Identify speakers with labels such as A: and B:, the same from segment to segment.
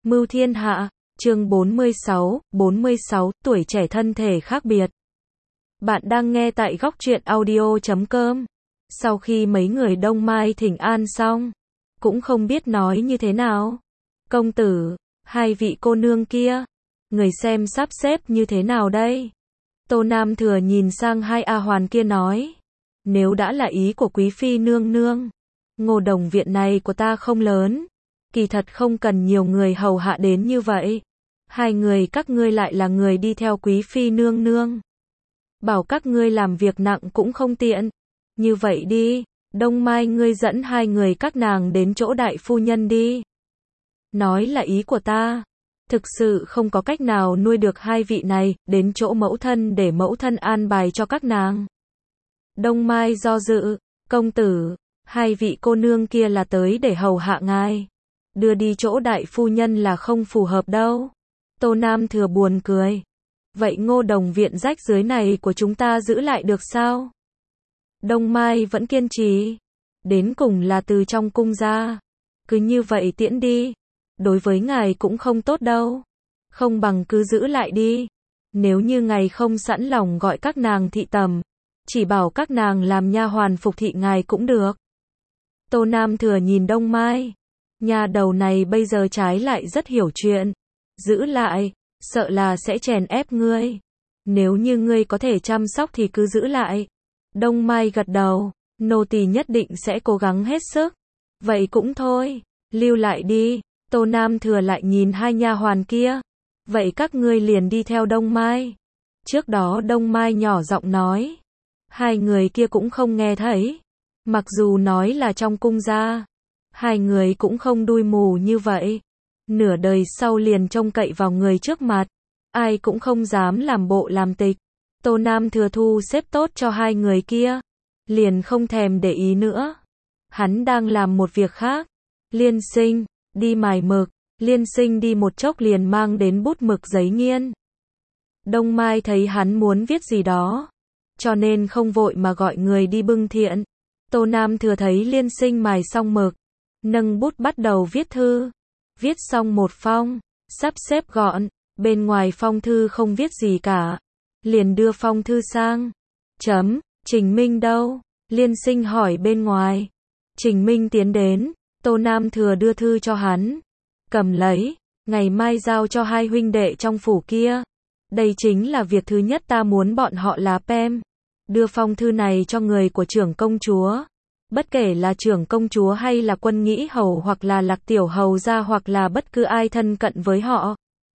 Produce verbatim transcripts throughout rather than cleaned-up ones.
A: Mưu thiên hạ, chương bốn mươi sáu, bốn mươi sáu, tuổi trẻ thân thể khác biệt. Bạn đang nghe tại góc truyện audio chấm com. Sau khi mấy người Đông Mai thỉnh an xong, cũng không biết nói như thế nào. Công tử, hai vị cô nương kia, người xem sắp xếp như thế nào đây? Tô Nam Thừa nhìn sang hai A Hoàn kia nói, nếu đã là ý của quý phi nương nương, Ngô Đồng viện này của ta không lớn, kỳ thật không cần nhiều người hầu hạ đến như vậy. Hai người các ngươi lại là người đi theo quý phi nương nương, bảo các ngươi làm việc nặng cũng không tiện. Như vậy đi, Đông Mai ngươi dẫn hai người các nàng đến chỗ đại phu nhân đi. Nói là ý của ta, thực sự không có cách nào nuôi được hai vị này, đến chỗ mẫu thân để mẫu thân an bài cho các nàng. Đông Mai do dự, công tử, hai vị cô nương kia là tới để hầu hạ ngài, đưa đi chỗ đại phu nhân là không phù hợp đâu. Tô Nam Thừa buồn cười, vậy Ngô Đồng viện rách dưới này của chúng ta giữ lại được sao? Đông Mai vẫn kiên trì, đến cùng là từ trong cung ra, cứ như vậy tiễn đi, đối với ngài cũng không tốt đâu, không bằng cứ giữ lại đi. Nếu như ngài không sẵn lòng gọi các nàng thị tầm, chỉ bảo các nàng làm nha hoàn phục thị ngài cũng được. Tô Nam Thừa nhìn Đông Mai, nhà đầu này bây giờ trái lại rất hiểu chuyện, giữ lại, sợ là sẽ chèn ép ngươi. Nếu như ngươi có thể chăm sóc thì cứ giữ lại. Đông Mai gật đầu, nô tỳ nhất định sẽ cố gắng hết sức. Vậy cũng thôi, lưu lại đi. Tô Nam Thừa lại nhìn hai nha hoàn kia, vậy các ngươi liền đi theo Đông Mai. Trước đó Đông Mai nhỏ giọng nói, hai người kia cũng không nghe thấy. Mặc dù nói là trong cung ra, hai người cũng không đuôi mù như vậy. Nửa đời sau liền trông cậy vào người trước mặt, ai cũng không dám làm bộ làm tịch. Tô Nam Thừa thu xếp tốt cho hai người kia, liền không thèm để ý nữa. Hắn đang làm một việc khác. Liên Sinh, đi mài mực. Liên Sinh đi một chốc liền mang đến bút mực giấy nghiên. Đông Mai thấy hắn muốn viết gì đó, cho nên không vội mà gọi người đi bưng thiện. Tô Nam Thừa thấy Liên Sinh mài xong mực, nâng bút bắt đầu viết thư. Viết xong một phong, sắp xếp gọn, bên ngoài phong thư không viết gì cả. Liền đưa phong thư sang. Chấm, Trình Minh đâu? Liên Sinh hỏi bên ngoài. Trình Minh tiến đến, Tô Nam Thừa đưa thư cho hắn. Cầm lấy, ngày mai giao cho hai huynh đệ trong phủ kia. Đây chính là việc thứ nhất ta muốn bọn họ là pem. Đưa phong thư này cho người của trưởng công chúa. Bất kể là trưởng công chúa hay là quân nghĩ hầu hoặc là lạc tiểu hầu gia hoặc là bất cứ ai thân cận với họ.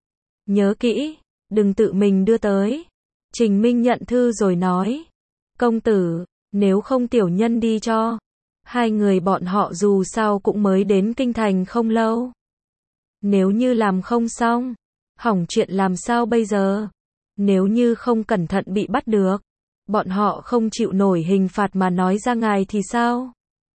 A: Nhớ kỹ, đừng tự mình đưa tới. Trình Minh nhận thư rồi nói, công tử, nếu không tiểu nhân đi cho. Hai người bọn họ dù sao cũng mới đến kinh thành không lâu. Nếu như làm không xong, hỏng chuyện làm sao bây giờ? Nếu như không cẩn thận bị bắt được, bọn họ không chịu nổi hình phạt mà nói ra ngài thì sao?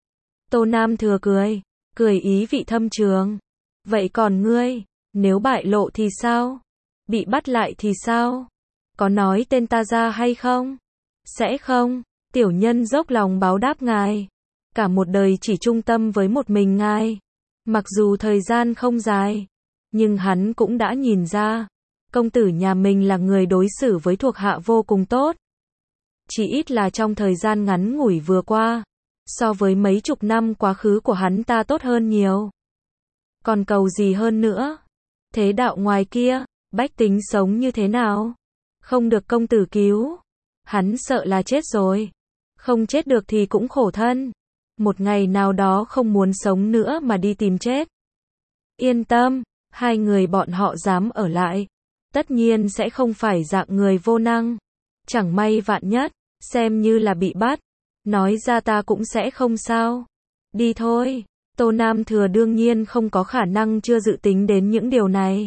A: Tô Nam Thừa cười, cười ý vị thâm trường. Vậy còn ngươi, nếu bại lộ thì sao? Bị bắt lại thì sao? Có nói tên ta ra hay không? Sẽ không, tiểu nhân dốc lòng báo đáp ngài. Cả một đời chỉ trung tâm với một mình ngài. Mặc dù thời gian không dài, nhưng hắn cũng đã nhìn ra, công tử nhà mình là người đối xử với thuộc hạ vô cùng tốt. Chỉ ít là trong thời gian ngắn ngủi vừa qua, so với mấy chục năm quá khứ của hắn ta tốt hơn nhiều. Còn cầu gì hơn nữa? Thế đạo ngoài kia, bách tính sống như thế nào? Không được công tử cứu, hắn sợ là chết rồi. Không chết được thì cũng khổ thân. Một ngày nào đó không muốn sống nữa mà đi tìm chết. Yên tâm, hai người bọn họ dám ở lại, tất nhiên sẽ không phải dạng người vô năng. Chẳng may vạn nhất, xem như là bị bắt, nói ra ta cũng sẽ không sao. Đi thôi. Tô Nam Thừa đương nhiên không có khả năng chưa dự tính đến những điều này.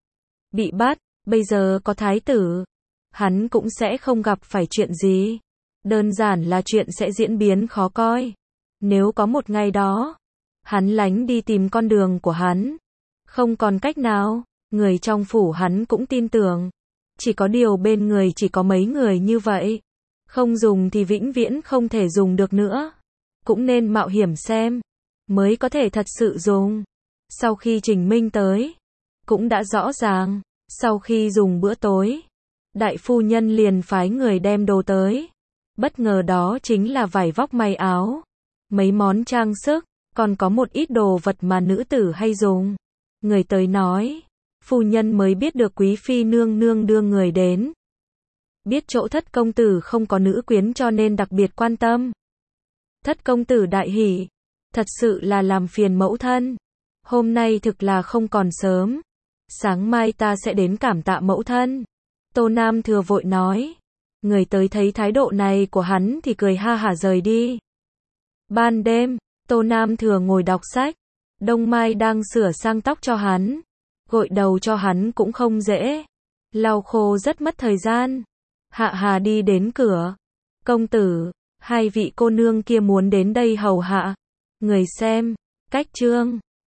A: Bị bắt, bây giờ có thái tử, hắn cũng sẽ không gặp phải chuyện gì. Đơn giản là chuyện sẽ diễn biến khó coi. Nếu có một ngày đó, hắn lánh đi tìm con đường của hắn, không còn cách nào, người trong phủ hắn cũng tin tưởng. Chỉ có điều bên người chỉ có mấy người như vậy. Không dùng thì vĩnh viễn không thể dùng được nữa. Cũng nên mạo hiểm xem, mới có thể thật sự dùng. Sau khi Trình Minh tới, cũng đã rõ ràng. Sau khi dùng bữa tối, đại phu nhân liền phái người đem đồ tới. Bất ngờ đó chính là vải vóc may áo, mấy món trang sức, còn có một ít đồ vật mà nữ tử hay dùng. Người tới nói, phu nhân mới biết được quý phi nương nương đưa người đến. Biết chỗ thất công tử không có nữ quyến cho nên đặc biệt quan tâm. Thất công tử đại hỉ, thật sự là làm phiền mẫu thân. Hôm nay thực là không còn sớm, sáng mai ta sẽ đến cảm tạ mẫu thân. Tô Nam Thừa vội nói. Người tới thấy thái độ này của hắn thì cười ha hả rời đi. Ban đêm, Tô Nam Thừa ngồi đọc sách. Đông Mai đang sửa sang tóc cho hắn. Gội đầu cho hắn cũng không dễ. Lau khô rất mất thời gian. Hạ Hà đi đến cửa. Công tử, hai vị cô nương kia muốn đến đây hầu hạ. Người xem, cách chương.